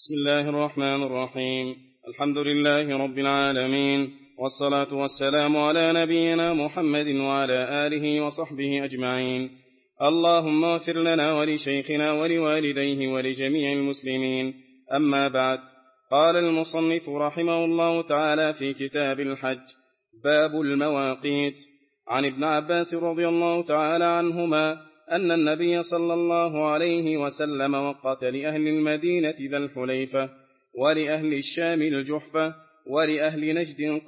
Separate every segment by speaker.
Speaker 1: بسم الله الرحمن الرحيم. الحمد لله رب العالمين، والصلاة والسلام على نبينا محمد وعلى آله وصحبه أجمعين. اللهم اغفر لنا ولشيخنا ولوالديه ولجميع المسلمين. أما بعد، قال المصنف رحمه الله تعالى في كتاب الحج: باب المواقيت. عن ابن عباس رضي الله تعالى عنهما أن النبي صلى الله عليه وسلم وقت لأهل المدينة ذا الحليفة، ولأهل الشام الجحفة، ولأهل نجد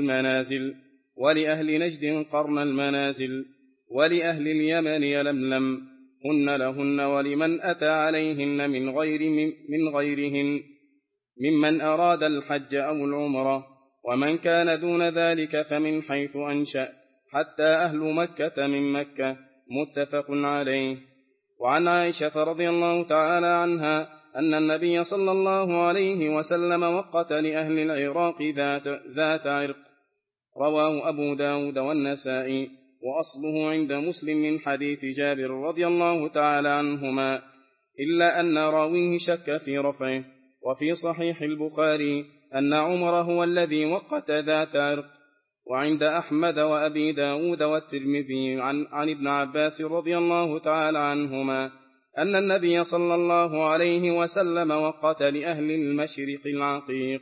Speaker 1: قرن المنازل، ولأهل اليمن يلملم، هن لهن ولمن أتى عليهن من غيرهن ممن أراد الحج أو العمرة، ومن كان دون ذلك فمن حيث أنشأ، حتى أهل مكة من مكة. متفق عليه. وعن عائشة رضي الله تعالى عنها أن النبي صلى الله عليه وسلم وقت لأهل العراق ذات عرق. رواه أبو داود والنسائي، وأصله عند مسلم من حديث جابر رضي الله تعالى عنهما، إلا أن راويه شك في رفعه. وفي صحيح البخاري أن عمر هو الذي وقت ذات عرق. وعند أحمد وأبي داود والترمذي عن ابن عباس رضي الله تعالى عنهما أن النبي صلى الله عليه وسلم وقت لأهل المشرق العقيق.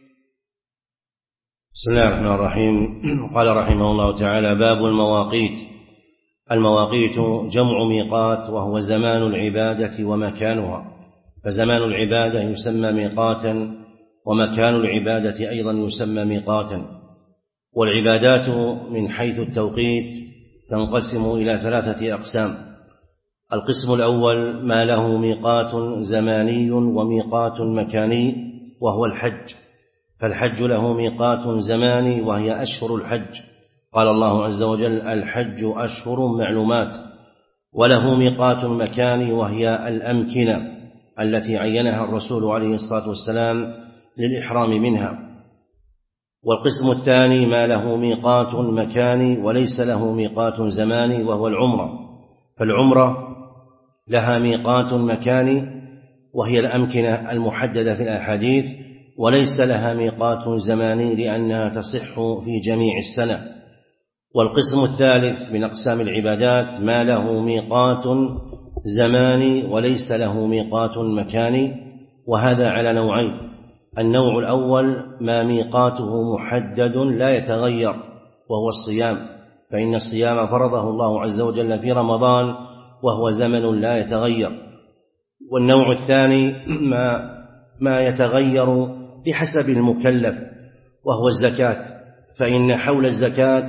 Speaker 2: بسم الله الرحمن الرحيم. قال رحمه الله تعالى: باب المواقيت. المواقيت جمع ميقات، وهو زمان العبادة ومكانها، فزمان العبادة يسمى ميقاتا، ومكان العبادة أيضا يسمى ميقاتا. والعبادات من حيث التوقيت تنقسم إلى 3 أقسام. القسم الأول ما له ميقات زماني وميقات مكاني، وهو الحج. فالحج له ميقات زماني وهي أشهر الحج، قال الله عز وجل: الحج أشهر معلومات. وله ميقات مكاني وهي الأمكنة التي عينها الرسول عليه الصلاة والسلام للإحرام منها. والقسم الثاني ما له ميقات مكاني وليس له ميقات زماني، وهو العمرة. فالعمرة لها ميقات مكاني وهي الأمكنة المحددة في الأحاديث، وليس لها ميقات زماني لأنها تصح في جميع السنة. والقسم الثالث من أقسام العبادات ما له ميقات زماني وليس له ميقات مكاني، وهذا على نوعين. النوع الأول ما ميقاته محدد لا يتغير، وهو الصيام، فإن الصيام فرضه الله عز وجل في رمضان، وهو زمن لا يتغير. والنوع الثاني ما يتغير بحسب المكلف، وهو الزكاة، فإن حول الزكاة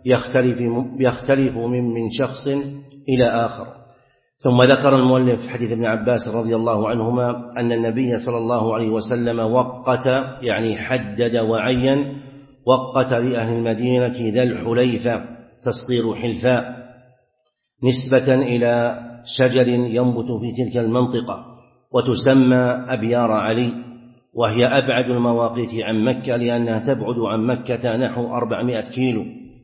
Speaker 2: يختلف من شخص إلى آخر. ثم ذكر المؤلف حديث ابن عباس رضي الله عنهما أن النبي صلى الله عليه وسلم وقت، يعني حدد وعين، وقت لأهل المدينة ذا الحليفة، تصغير حلفاء، نسبة إلى شجر ينبت في تلك المنطقة، وتسمى أبيار علي، وهي أبعد المواقيت عن مكة، لأنها تبعد عن مكة نحو 400 كيلو.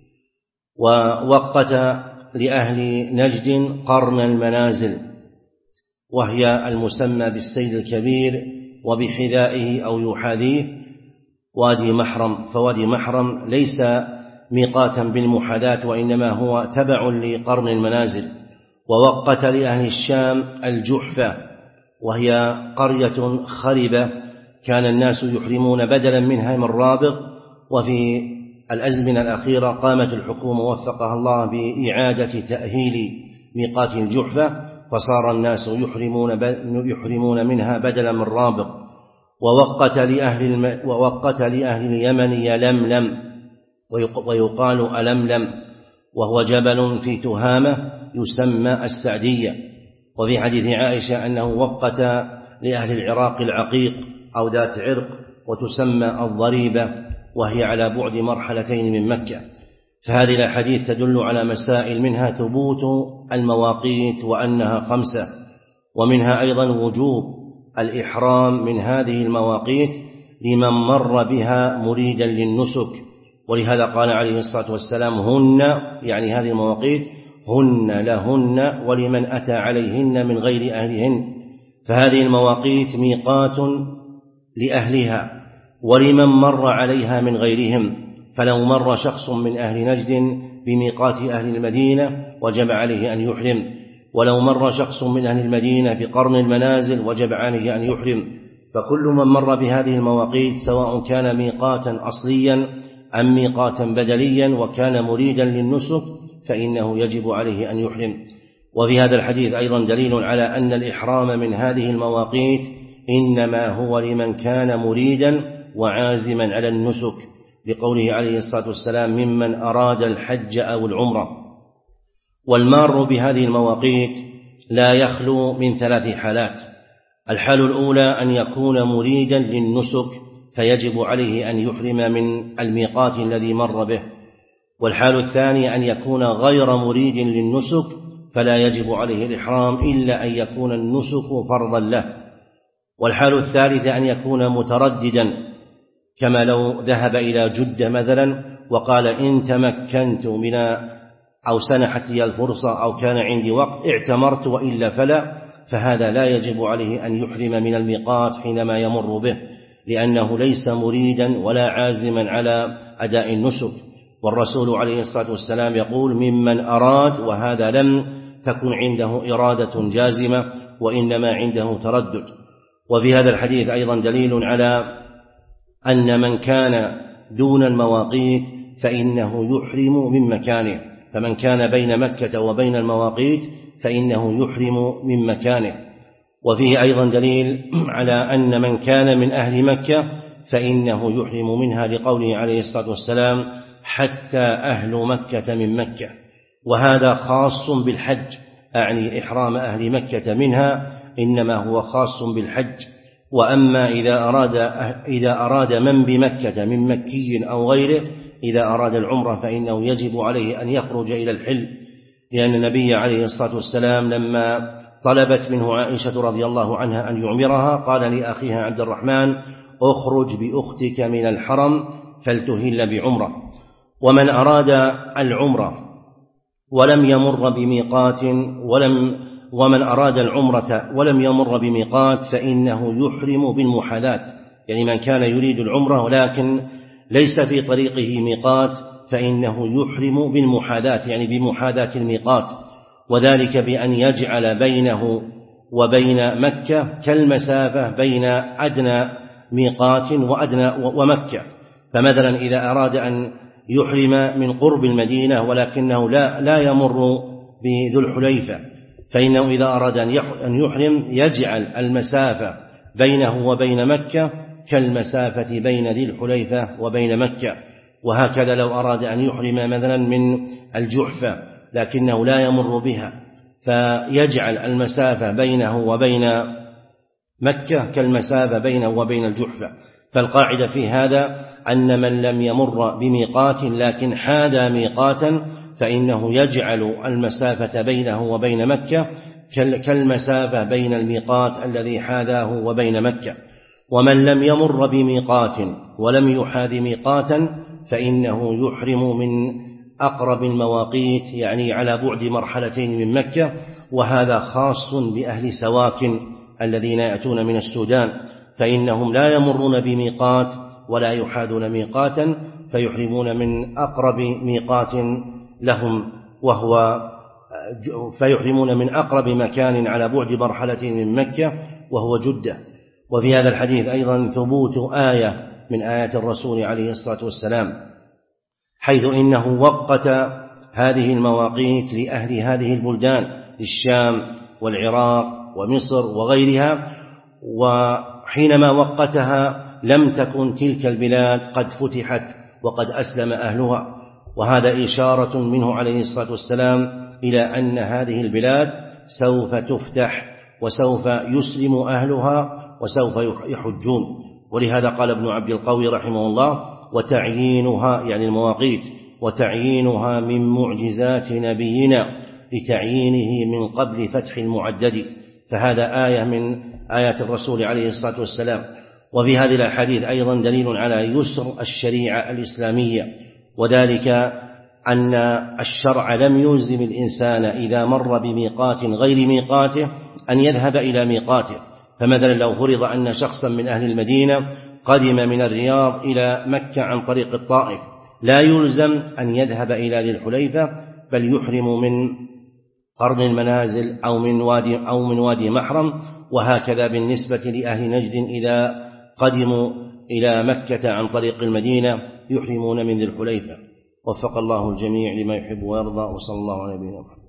Speaker 2: ووقت لأهل نجد قرن المنازل، وهي المسمى بالسيل الكبير وبحذائه أو يحاذيه وادي محرم. فوادي محرم ليس ميقاتا بالمحاذاة، وإنما هو تبع لقرن المنازل. ووقت لأهل الشام الجحفة، وهي قرية خربة كان الناس يحرمون بدلا منها من رابغ. وفي الأزمنة الأخيرة قامت الحكومة وفقها الله بإعادة تأهيل ميقات الجحفة، فصار الناس يحرمون منها بدلا من رابغ. ووقت لأهل اليمن يلملم، ويقال ألملم، وهو جبل في تهامة يسمى السعدية. وفي حديث عائشة أنه وقت لأهل العراق العقيق أو ذات عرق، وتسمى الضريبة، وهي على بعد مرحلتين من مكة. فهذه الأحاديث تدل على مسائل، منها ثبوت المواقيت وأنها 5، ومنها أيضا وجوب الإحرام من هذه المواقيت لمن مر بها مريدا للنسك. ولهذا قال عليه الصلاة والسلام: هن، يعني هذه المواقيت، هن لهن ولمن أتى عليهن من غير أهلهن. فهذه المواقيت ميقات لأهلها ولمن مر عليها من غيرهم. فلو مر شخص من أهل نجد بميقات أهل المدينة وجب عليه أن يحرم، ولو مر شخص من أهل المدينة بقرن المنازل وجب عليه أن يحرم. فكل من مر بهذه المواقيت سواء كان ميقاتا أصليا أم ميقاتا بدليا وكان مريدا للنسك فإنه يجب عليه أن يحرم. وفي هذا الحديث أيضا دليل على أن الإحرام من هذه المواقيت إنما هو لمن كان مريدا وعازما على النسك، بقوله عليه الصلاة والسلام ممن أراد الحج أو العمرة. والمار بهذه المواقيت لا يخلو من 3 حالات. الحال الأولى أن يكون مريدا للنسك فيجب عليه أن يحرم من الميقات الذي مر به. والحال الثاني أن يكون غير مريد للنسك فلا يجب عليه الإحرام إلا أن يكون النسك فرضا له. والحال الثالثة أن يكون مترددا، كما لو ذهب إلى جدة مثلا وقال إن تمكنت من أو سنحت لي الفرصة أو كان عندي وقت اعتمرت وإلا فلا، فهذا لا يجب عليه أن يحرم من الميقات حينما يمر به، لأنه ليس مريدا ولا عازما على أداء النسك. والرسول عليه الصلاة والسلام يقول ممن أراد، وهذا لم تكن عنده إرادة جازمة وإنما عنده تردد. وفي هذا الحديث أيضا دليل على أن من كان دون المواقيت فإنه يحرم من مكانه، فمن كان بين مكة وبين المواقيت فإنه يحرم من مكانه. وفيه أيضا دليل على أن من كان من أهل مكة فإنه يحرم منها، لقوله عليه الصلاة والسلام حتى أهل مكة من مكة. وهذا خاص بالحج، أعني إحرام أهل مكة منها إنما هو خاص بالحج. وأما إذا أراد من بمكة من مكي أو غيره إذا أراد العمرة فإنه يجب عليه أن يخرج إلى الحل، لأن النبي عليه الصلاة والسلام لما طلبت منه عائشة رضي الله عنها أن يعمرها قال لأخيها عبد الرحمن أخرج بأختك من الحرم فلتهل بعمرة. ومن أراد العمرة ولم يمر بميقات ومن أراد العمرة ولم يمر بميقات فإنه يحرم بالمحاذاة، يعني من كان يريد العمرة ولكن ليس في طريقه ميقات فإنه يحرم بالمحاذاة، يعني بمحاذاة الميقات، وذلك بأن يجعل بينه وبين مكة كالمسافة بين أدنى ميقات ومكة. فمثلا إذا أراد أن يحرم من قرب المدينة ولكنه لا يمر بذو الحليفة فإنه إذا أراد أن يحرم يجعل المسافة بينه وبين مكة كالمسافة بين ذي الحليفة وبين مكة. وهكذا لو أراد أن يحرم مثلا من الجحفة لكنه لا يمر بها فيجعل المسافة بينه وبين مكة كالمسافة بينه وبين الجحفة. فالقاعدة في هذا أن من لم يمر بميقات لكن حاذى ميقاتا فإنه يجعل المسافة بينه وبين مكة كالمسافة بين الميقات الذي حاذاه وبين مكة. ومن لم يمر بميقات ولم يحاذ ميقاتا فإنه يحرم من أقرب المواقيت، يعني على بعد مرحلتين من مكة، وهذا خاص بأهل سواكن الذين يأتون من السودان، فإنهم لا يمرون بميقات ولا يحاذون ميقاتا فيحرمون من أقرب ميقات لهم فيحرمون من أقرب مكان على بعد مرحلة من مكة وهو جدة. وفي هذا الحديث أيضا ثبوت آية من آيات الرسول عليه الصلاة والسلام، حيث إنه وقت هذه المواقيت لأهل هذه البلدان للشام والعراق ومصر وغيرها، وحينما وقتها لم تكن تلك البلاد قد فتحت وقد أسلم أهلها، وهذا إشارة منه عليه الصلاة والسلام إلى أن هذه البلاد سوف تفتح وسوف يسلم أهلها وسوف يحجون. ولهذا قال ابن عبد القوي رحمه الله وتعيينها يعني المواقيت وتعيينها من معجزات نبينا لتعيينه من قبل فتح المعدد، فهذا آية من آيات الرسول عليه الصلاة والسلام. وفي هذه الأحاديث أيضا دليل على يسر الشريعة الإسلامية، وذلك أن الشرع لم يلزم الإنسان إذا مر بميقات غير ميقاته أن يذهب إلى ميقاته، فمثلا لو فرض أن شخصا من أهل المدينة قدم من الرياض إلى مكة عن طريق الطائف، لا يلزم أن يذهب إلى ذي الحليفة، بل يحرم من قرن المنازل أو من وادي محرم. وهكذا بالنسبة لأهل نجد إذا قدموا إلى مكة عن طريق المدينة يحرمون من ذي الحليفة. وفق الله الجميع لما يحب ويرضى، وصلى الله على نبينا محمد.